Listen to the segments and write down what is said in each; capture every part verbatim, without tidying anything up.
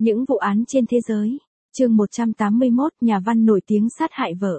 Những vụ án trên thế giới. Chương một trăm tám mươi mốt, nhà văn nổi tiếng sát hại vợ.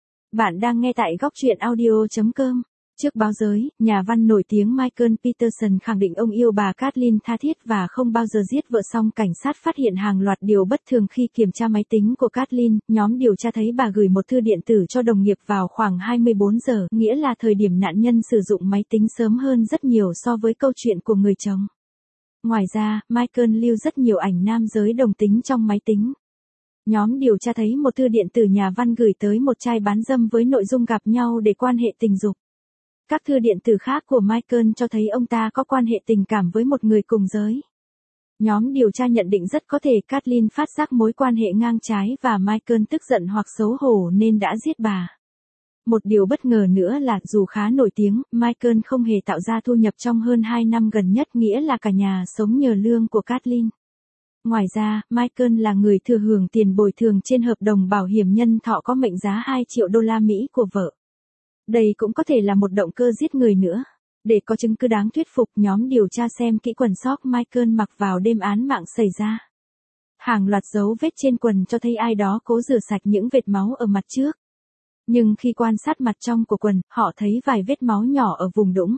Bạn đang nghe tại góc truyện audio chấm com. Trước báo giới, nhà văn nổi tiếng Michael Peterson khẳng định ông yêu bà Kathleen tha thiết và không bao giờ giết vợ. Song cảnh sát phát hiện hàng loạt điều bất thường khi kiểm tra máy tính của Kathleen. Nhóm điều tra thấy bà gửi một thư điện tử cho đồng nghiệp vào khoảng hai mươi bốn giờ, nghĩa là thời điểm nạn nhân sử dụng máy tính sớm hơn rất nhiều so với câu chuyện của người chồng. Ngoài ra, Michael lưu rất nhiều ảnh nam giới đồng tính trong máy tính. Nhóm điều tra thấy một thư điện tử nhà văn gửi tới một trai bán dâm với nội dung gặp nhau để quan hệ tình dục. Các thư điện tử khác của Michael cho thấy ông ta có quan hệ tình cảm với một người cùng giới. Nhóm điều tra nhận định rất có thể Kathleen phát giác mối quan hệ ngang trái và Michael tức giận hoặc xấu hổ nên đã giết bà. Một điều bất ngờ nữa là dù khá nổi tiếng, Michael không hề tạo ra thu nhập trong hơn hai năm gần nhất, nghĩa là cả nhà sống nhờ lương của Kathleen. Ngoài ra, Michael là người thừa hưởng tiền bồi thường trên hợp đồng bảo hiểm nhân thọ có mệnh giá hai triệu đô la Mỹ của vợ. Đây cũng có thể là một động cơ giết người nữa. Để có chứng cứ đáng thuyết phục, nhóm điều tra xem kỹ quần sóc Michael mặc vào đêm án mạng xảy ra. Hàng loạt dấu vết trên quần cho thấy ai đó cố rửa sạch những vệt máu ở mặt trước. Nhưng khi quan sát mặt trong của quần, họ thấy vài vết máu nhỏ ở vùng đũng.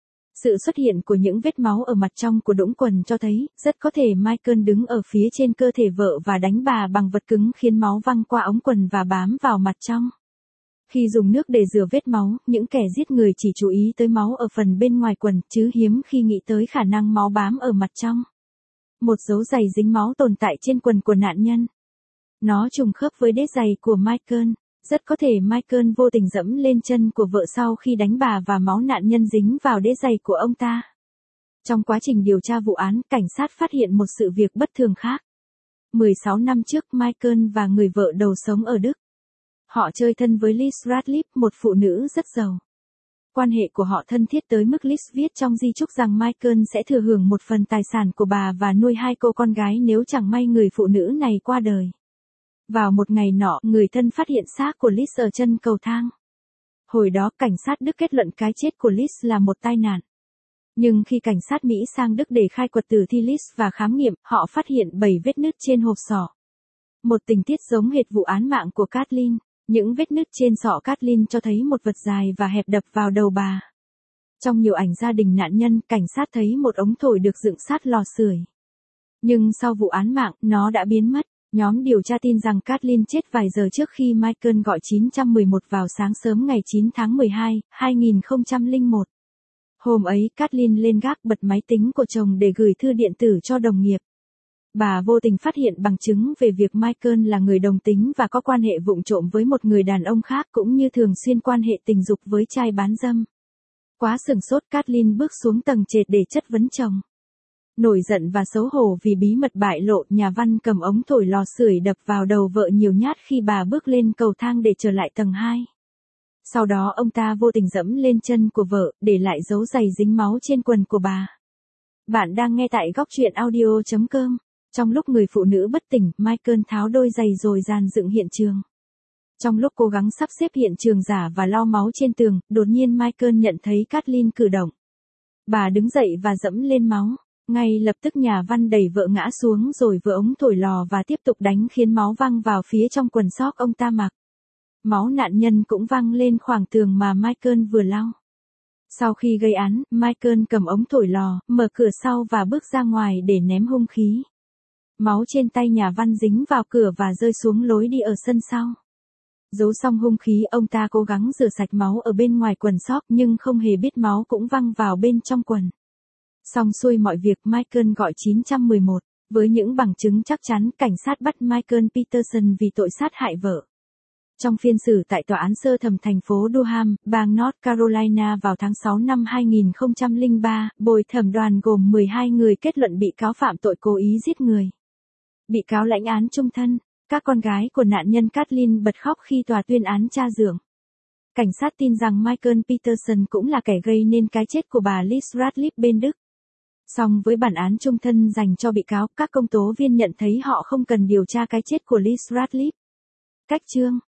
Sự xuất hiện của những vết máu ở mặt trong của đũng quần cho thấy, rất có thể Michael đứng ở phía trên cơ thể vợ và đánh bà bằng vật cứng khiến máu văng qua ống quần và bám vào mặt trong. Khi dùng nước để rửa vết máu, những kẻ giết người chỉ chú ý tới máu ở phần bên ngoài quần, chứ hiếm khi nghĩ tới khả năng máu bám ở mặt trong. Một dấu giày dính máu tồn tại trên quần của nạn nhân. Nó trùng khớp với đế giày của Michael. Rất có thể Michael vô tình dẫm lên chân của vợ sau khi đánh bà và máu nạn nhân dính vào đế giày của ông ta. Trong quá trình điều tra vụ án, cảnh sát phát hiện một sự việc bất thường khác. mười sáu năm trước, Michael và người vợ đầu sống ở Đức. Họ chơi thân với Liz Radcliffe, một phụ nữ rất giàu. Quan hệ của họ thân thiết tới mức Liz viết trong di chúc rằng Michael sẽ thừa hưởng một phần tài sản của bà và nuôi hai cô con gái nếu chẳng may người phụ nữ này qua đời. Vào một ngày nọ, người thân phát hiện xác của Liz ở chân cầu thang. Hồi đó, cảnh sát Đức kết luận cái chết của Liz là một tai nạn. Nhưng khi cảnh sát Mỹ sang Đức để khai quật tử thi Liz và khám nghiệm, họ phát hiện bảy vết nứt trên hộp sọ. Một tình tiết giống hệt vụ án mạng của Kathleen. Những vết nứt trên sọ Kathleen cho thấy một vật dài và hẹp đập vào đầu bà. Trong nhiều ảnh gia đình nạn nhân, cảnh sát thấy một ống thổi được dựng sát lò sưởi. Nhưng sau vụ án mạng, nó đã biến mất. Nhóm điều tra tin rằng Kathleen chết vài giờ trước khi Michael gọi chín một một vào sáng sớm ngày chín tháng mười hai, hai nghìn không trăm lẻ một. Hôm ấy, Kathleen lên gác bật máy tính của chồng để gửi thư điện tử cho đồng nghiệp. Bà vô tình phát hiện bằng chứng về việc Michael là người đồng tính và có quan hệ vụng trộm với một người đàn ông khác, cũng như thường xuyên quan hệ tình dục với trai bán dâm. Quá sửng sốt, Kathleen bước xuống tầng trệt để chất vấn chồng. Nổi giận và xấu hổ vì bí mật bại lộ, nhà văn cầm ống thổi lò sưởi đập vào đầu vợ nhiều nhát khi bà bước lên cầu thang để trở lại tầng hai. Sau đó ông ta vô tình dẫm lên chân của vợ, để lại dấu giày dính máu trên quần của bà. Bạn đang nghe tại góc truyện audio chấm com. Trong lúc người phụ nữ bất tỉnh, Michael tháo đôi giày rồi dàn dựng hiện trường. Trong lúc cố gắng sắp xếp hiện trường giả và lau máu trên tường, đột nhiên Michael nhận thấy Kathleen cử động. Bà đứng dậy và dẫm lên máu. Ngay lập tức nhà văn đẩy vợ ngã xuống rồi vỡ ống thổi lò và tiếp tục đánh khiến máu văng vào phía trong quần sóc ông ta mặc. Máu nạn nhân cũng văng lên khoảng tường mà Michael vừa lau. Sau khi gây án, Michael cầm ống thổi lò, mở cửa sau và bước ra ngoài để ném hung khí. Máu trên tay nhà văn dính vào cửa và rơi xuống lối đi ở sân sau. Giấu xong hung khí, ông ta cố gắng rửa sạch máu ở bên ngoài quần sóc nhưng không hề biết máu cũng văng vào bên trong quần. Xong xuôi mọi việc, Michael gọi chín một một. Với những bằng chứng chắc chắn, cảnh sát bắt Michael Peterson vì tội sát hại vợ. Trong phiên xử tại tòa án sơ thẩm thành phố Durham, bang North Carolina vào tháng sáu năm hai nghìn không trăm lẻ ba, bồi thẩm đoàn gồm mười hai người kết luận bị cáo phạm tội cố ý giết người. Bị cáo lãnh án chung thân. Các con gái của nạn nhân Kathleen bật khóc khi tòa tuyên án cha dượng. Cảnh sát tin rằng Michael Peterson cũng là kẻ gây nên cái chết của bà Liz Radcliffe bên Đức. Song với bản án chung thân dành cho bị cáo, các công tố viên nhận thấy họ không cần điều tra cái chết của Liz Radcliffe. Cách chương